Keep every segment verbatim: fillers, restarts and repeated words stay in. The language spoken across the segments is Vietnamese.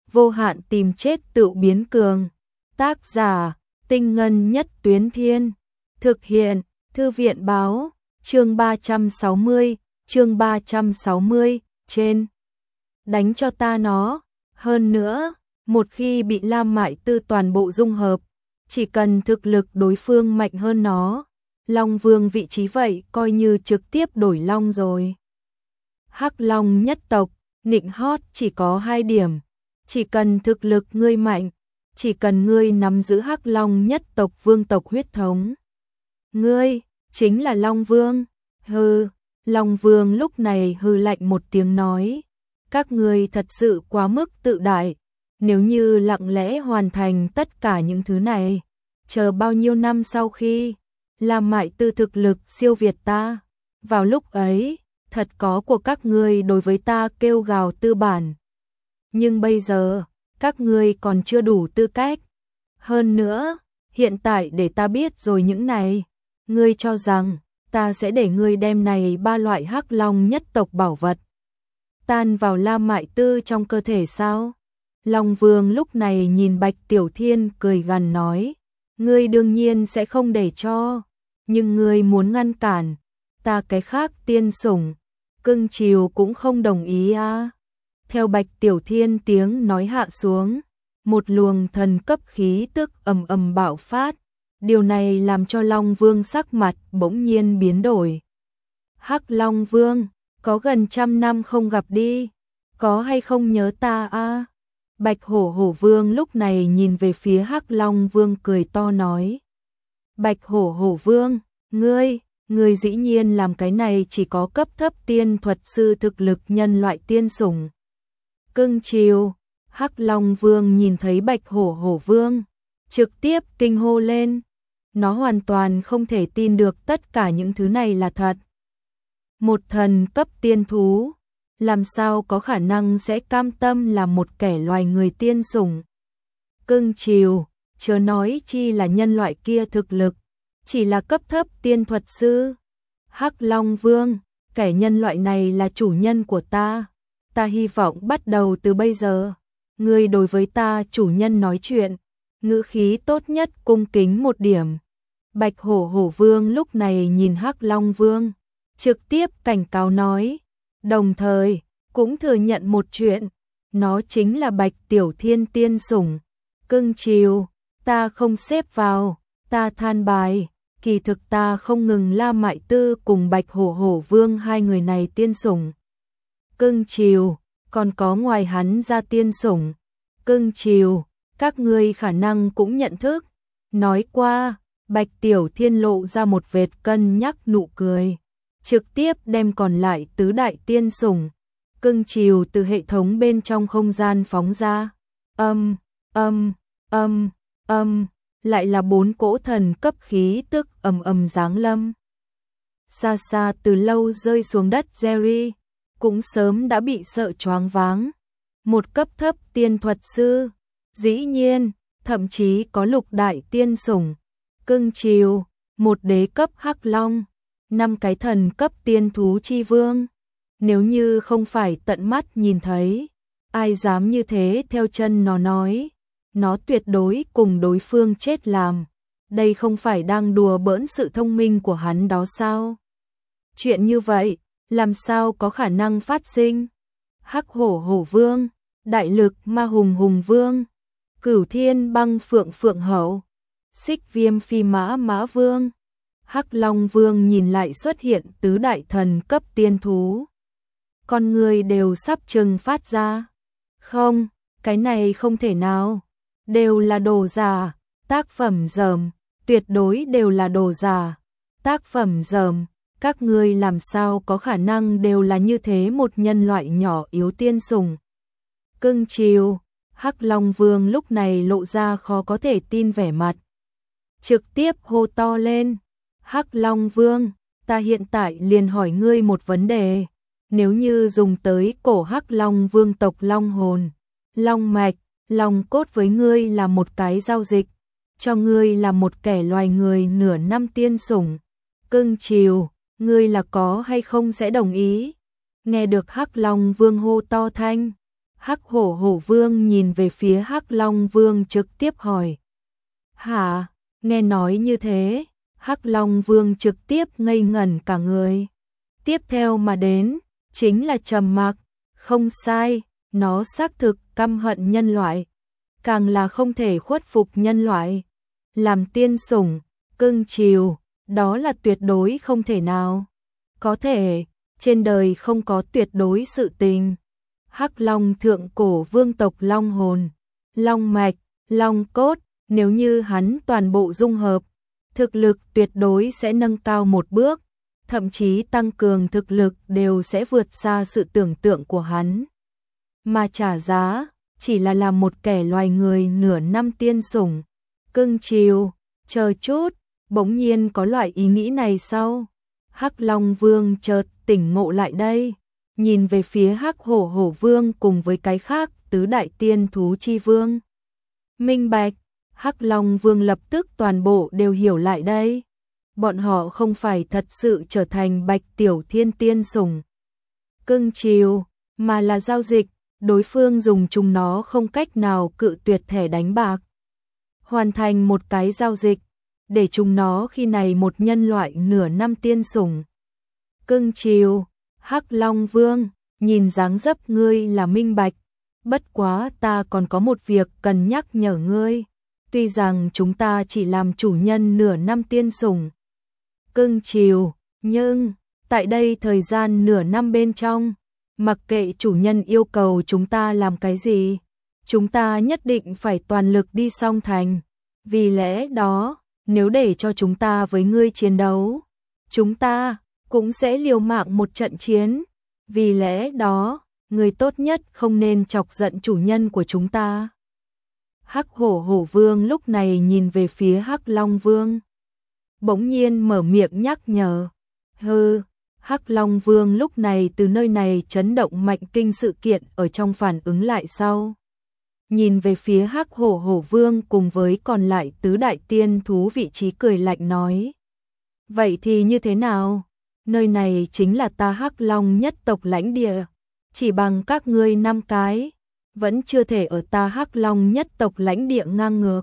vô hạn tìm chết tự biến cường. Tác giả, Tinh Ngân Nhất Tuyến Thiên. Thực hiện, Thư viện Báo, chương ba trăm sáu mươi, chương ba trăm sáu mươi, trên. Đánh cho ta nó. Hơn nữa, một khi bị Lam Mại Tư toàn bộ dung hợp, chỉ cần thực lực đối phương mạnh hơn nó, Long Vương vị trí vậy coi như trực tiếp đổi Long rồi. Hắc Long nhất tộc, nịnh hót chỉ có hai điểm. Chỉ cần thực lực ngươi mạnh, chỉ cần ngươi nắm giữ Hắc Long nhất tộc vương tộc huyết thống. Ngươi, chính là Long Vương. Hừ, Long Vương lúc này hừ lạnh một tiếng nói. Các ngươi thật sự quá mức tự đại. Nếu như lặng lẽ hoàn thành tất cả những thứ này, chờ bao nhiêu năm sau khi Lam Mại Tư thực lực siêu việt ta, vào lúc ấy, thật có của các ngươi đối với ta kêu gào tư bản. Nhưng bây giờ, các ngươi còn chưa đủ tư cách. Hơn nữa, hiện tại để ta biết rồi những này, ngươi cho rằng ta sẽ để ngươi đem này ba loại Hắc Long nhất tộc bảo vật tan vào Lam Mại Tư trong cơ thể sao? Long Vương lúc này nhìn Bạch Tiểu Thiên cười gằn nói, ngươi đương nhiên sẽ không để cho, nhưng ngươi muốn ngăn cản, ta cái khác tiên sủng, cưng chiều cũng không đồng ý à. Theo Bạch Tiểu Thiên tiếng nói hạ xuống, một luồng thần cấp khí tức ầm ầm bạo phát, điều này làm cho Long Vương sắc mặt bỗng nhiên biến đổi. Hắc Long Vương, có gần trăm năm không gặp đi, có hay không nhớ ta a? Bạch Hổ Hổ Vương lúc này nhìn về phía Hắc Long Vương cười to nói. Bạch Hổ Hổ Vương, ngươi, ngươi dĩ nhiên làm cái này chỉ có cấp thấp tiên thuật sư thực lực nhân loại tiên sủng. Cưng chiều, Hắc Long Vương nhìn thấy Bạch Hổ Hổ Vương, trực tiếp kinh hô lên. Nó hoàn toàn không thể tin được tất cả những thứ này là thật. Một thần cấp tiên thú, làm sao có khả năng sẽ cam tâm làm một kẻ loài người tiên sủng. Cưng chiều, chớ nói chi là nhân loại kia thực lực, chỉ là cấp thấp tiên thuật sư. Hắc Long Vương, kẻ nhân loại này là chủ nhân của ta. Ta hy vọng bắt đầu từ bây giờ, ngươi đối với ta chủ nhân nói chuyện, ngữ khí tốt nhất cung kính một điểm. Bạch Hổ Hổ Vương lúc này nhìn Hắc Long Vương, trực tiếp cảnh cáo nói, đồng thời cũng thừa nhận một chuyện, nó chính là Bạch Tiểu Thiên tiên sủng. Cưng chiều, ta không xếp vào, ta than bài, kỳ thực ta không ngừng Lam Mại Tư cùng Bạch Hổ Hổ Vương hai người này tiên sủng. Cưng chiều, còn có ngoài hắn ra tiên sủng. Cưng chiều, các ngươi khả năng cũng nhận thức. Nói qua, Bạch Tiểu Thiên lộ ra một vệt cân nhắc nụ cười, trực tiếp đem còn lại tứ đại tiên sủng, cưng chiều từ hệ thống bên trong không gian phóng ra. Âm, âm, âm, âm, lại là bốn cỗ thần cấp khí tức ầm ầm giáng lâm. Xa xa từ lâu rơi xuống đất Jerry, cũng sớm đã bị sợ choáng váng. Một cấp thấp tiên thuật sư, dĩ nhiên, thậm chí có lục đại tiên sủng. Cưng chiều, một đế cấp Hắc Long, năm cái thần cấp tiên thú chi vương. Nếu như không phải tận mắt nhìn thấy, ai dám như thế theo chân nó nói, nó tuyệt đối cùng đối phương chết làm. Đây không phải đang đùa bỡn sự thông minh của hắn đó sao? Chuyện như vậy, làm sao có khả năng phát sinh? Hắc Hổ Hổ Vương, Đại Lực Ma Hùng Hùng Vương, Cửu Thiên Băng Phượng Phượng Hậu, Xích Viêm Phi Mã Mã Vương. Hắc Long Vương nhìn lại xuất hiện tứ đại thần cấp tiên thú, con người đều sắp trừng phát ra. Không, cái này không thể nào, đều là đồ giả, tác phẩm dởm, tuyệt đối đều là đồ giả, tác phẩm dởm. Các ngươi làm sao có khả năng đều là như thế một nhân loại nhỏ yếu tiên sủng. Cưng chiều, Hắc Long Vương lúc này lộ ra khó có thể tin vẻ mặt, trực tiếp hô to lên. Hắc Long Vương, ta hiện tại liền hỏi ngươi một vấn đề, nếu như dùng tới cổ Hắc Long Vương tộc Long hồn, Long mạch, Long cốt với ngươi là một cái giao dịch, cho ngươi là một kẻ loài người nửa năm tiên sủng, cưng chiều, ngươi là có hay không sẽ đồng ý? Nghe được Hắc Long Vương hô to thanh, Hắc hổ hổ vương nhìn về phía Hắc Long vương trực tiếp hỏi. Hả, nghe nói như thế, Hắc Long vương trực tiếp ngây ngẩn cả người. Tiếp theo mà đến, chính là trầm mặc, không sai, nó xác thực căm hận nhân loại, càng là không thể khuất phục nhân loại. Làm tiên sủng, cưng chiều, đó là tuyệt đối không thể nào. Có thể, trên đời không có tuyệt đối sự tình. Hắc Long thượng cổ vương tộc Long hồn, Long mạch, Long cốt, nếu như hắn toàn bộ dung hợp, thực lực tuyệt đối sẽ nâng cao một bước, thậm chí tăng cường thực lực đều sẽ vượt xa sự tưởng tượng của hắn. Mà trả giá, chỉ là làm một kẻ loài người nửa năm tiên sủng, cưng chiều, chờ chút, bỗng nhiên có loại ý nghĩ này sao? Hắc Long Vương chợt tỉnh ngộ lại đây, nhìn về phía Hắc Hổ Hổ Vương cùng với cái khác tứ đại tiên thú chi vương. Minh bạch, Hắc Long Vương lập tức toàn bộ đều hiểu lại đây. Bọn họ không phải thật sự trở thành Bạch Tiểu Thiên tiên sủng, cưng chiều, mà là giao dịch, đối phương dùng chúng nó không cách nào cự tuyệt thẻ đánh bạc. Hoàn thành một cái giao dịch, để chúng nó khi này một nhân loại nửa năm tiên sủng. Cưng chiều, Hắc Long Vương, nhìn dáng dấp ngươi là minh bạch, bất quá ta còn có một việc cần nhắc nhở ngươi, tuy rằng chúng ta chỉ làm chủ nhân nửa năm tiên sủng. Cưng chiều, nhưng, tại đây thời gian nửa năm bên trong, mặc kệ chủ nhân yêu cầu chúng ta làm cái gì, chúng ta nhất định phải toàn lực đi song thành. Vì lẽ đó, nếu để cho chúng ta với ngươi chiến đấu, chúng ta cũng sẽ liều mạng một trận chiến. Vì lẽ đó, ngươi tốt nhất không nên chọc giận chủ nhân của chúng ta. Hắc Hổ Hổ Vương lúc này nhìn về phía Hắc Long Vương, bỗng nhiên mở miệng nhắc nhở. Hừ, Hắc Long Vương lúc này từ nơi này chấn động mạnh kinh sự kiện ở trong phản ứng lại sau. Nhìn về phía Hắc Hổ Hổ Vương cùng với còn lại tứ đại tiên thú vị trí cười lạnh nói. Vậy thì như thế nào? Nơi này chính là ta Hắc Long nhất tộc lãnh địa. Chỉ bằng các ngươi năm cái, vẫn chưa thể ở ta Hắc Long nhất tộc lãnh địa ngang ngược.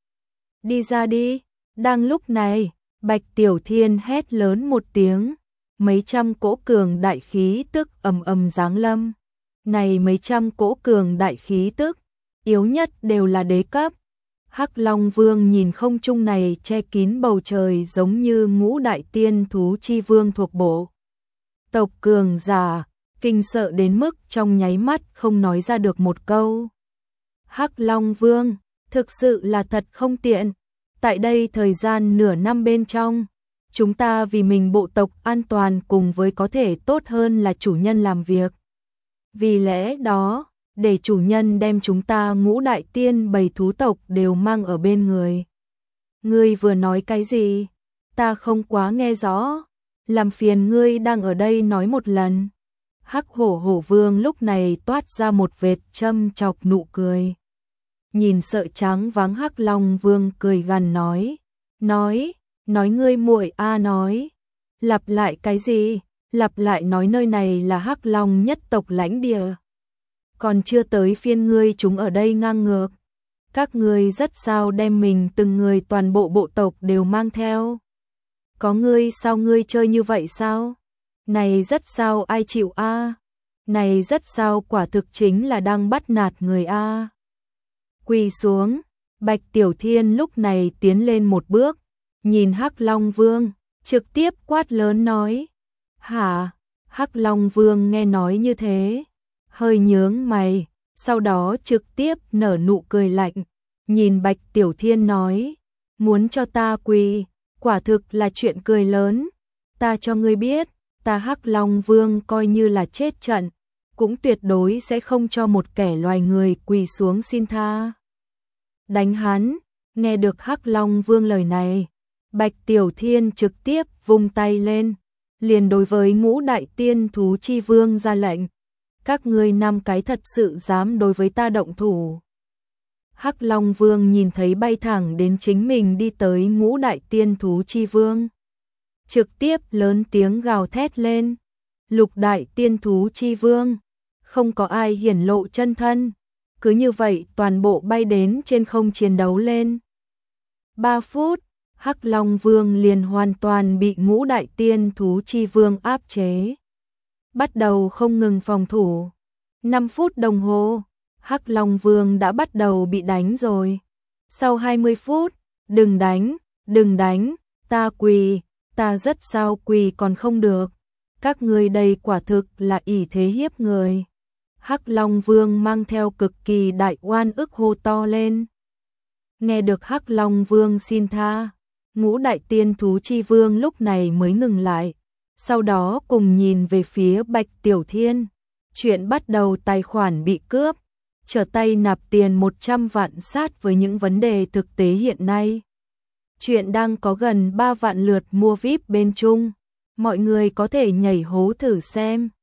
Đi ra đi. Đang lúc này, Bạch Tiểu Thiên hét lớn một tiếng. Mấy trăm cỗ cường đại khí tức ầm ầm giáng lâm. Này mấy trăm cỗ cường đại khí tức, yếu nhất đều là đế cấp. Hắc Long Vương nhìn không trung này che kín bầu trời giống như ngũ đại tiên thú chi vương thuộc bộ tộc cường giả, kinh sợ đến mức trong nháy mắt không nói ra được một câu. Hắc Long Vương, thực sự là thật không tiện. Tại đây thời gian nửa năm bên trong, chúng ta vì mình bộ tộc an toàn cùng với có thể tốt hơn là chủ nhân làm việc. Vì lẽ đó, để chủ nhân đem chúng ta ngũ đại tiên bầy thú tộc đều mang ở bên người. Ngươi vừa nói cái gì? Ta không quá nghe rõ. Làm phiền ngươi đang ở đây nói một lần. Hắc Hổ Hổ Vương lúc này toát ra một vệt châm chọc nụ cười. Nhìn sợ trắng váng Hắc Long Vương cười gằn nói. Nói, nói ngươi muội a nói. Lặp lại cái gì? Lặp lại nói nơi này là Hắc Long nhất tộc lãnh địa. Còn chưa tới phiên ngươi chúng ở đây ngang ngược. Các ngươi rất sao đem mình từng người toàn bộ bộ tộc đều mang theo. Có ngươi sao ngươi chơi như vậy sao? Này rất sao ai chịu a? Này rất sao quả thực chính là đang bắt nạt người a. Quỳ xuống, Bạch Tiểu Thiên lúc này tiến lên một bước, nhìn Hắc Long Vương, trực tiếp quát lớn nói. Hả? Hắc Long Vương nghe nói như thế, hơi nhướng mày, sau đó trực tiếp nở nụ cười lạnh, nhìn Bạch Tiểu Thiên nói, muốn cho ta quỳ, quả thực là chuyện cười lớn, ta cho ngươi biết, ta Hắc Long Vương coi như là chết trận, cũng tuyệt đối sẽ không cho một kẻ loài người quỳ xuống xin tha. Đánh hắn, nghe được Hắc Long Vương lời này, Bạch Tiểu Thiên trực tiếp vung tay lên, liền đối với ngũ đại tiên thú chi vương ra lệnh. Các ngươi năm cái thật sự dám đối với ta động thủ. Hắc Long Vương nhìn thấy bay thẳng đến chính mình đi tới ngũ đại tiên thú chi vương, trực tiếp lớn tiếng gào thét lên. Lục đại tiên thú chi vương, không có ai hiển lộ chân thân. Cứ như vậy toàn bộ bay đến trên không chiến đấu lên. ba phút, Hắc Long Vương liền hoàn toàn bị Ngũ Đại Tiên Thú Chi Vương áp chế. Bắt đầu không ngừng phòng thủ. năm phút đồng hồ, Hắc Long Vương đã bắt đầu bị đánh rồi. Sau hai mươi phút, đừng đánh, đừng đánh, ta quỳ, ta rất sao quỳ còn không được. Các ngươi đây quả thực là ỷ thế hiếp người. Hắc Long Vương mang theo cực kỳ đại oan ức hô to lên. Nghe được Hắc Long Vương xin tha, Ngũ Đại Tiên Thú Chi Vương lúc này mới ngừng lại. Sau đó cùng nhìn về phía Bạch Tiểu Thiên. Chuyện bắt đầu tài khoản bị cướp, trở tay nạp tiền một trăm vạn sát với những vấn đề thực tế hiện nay. Chuyện đang có gần ba vạn lượt mua vi ai pi bên Trung. Mọi người có thể nhảy hố thử xem.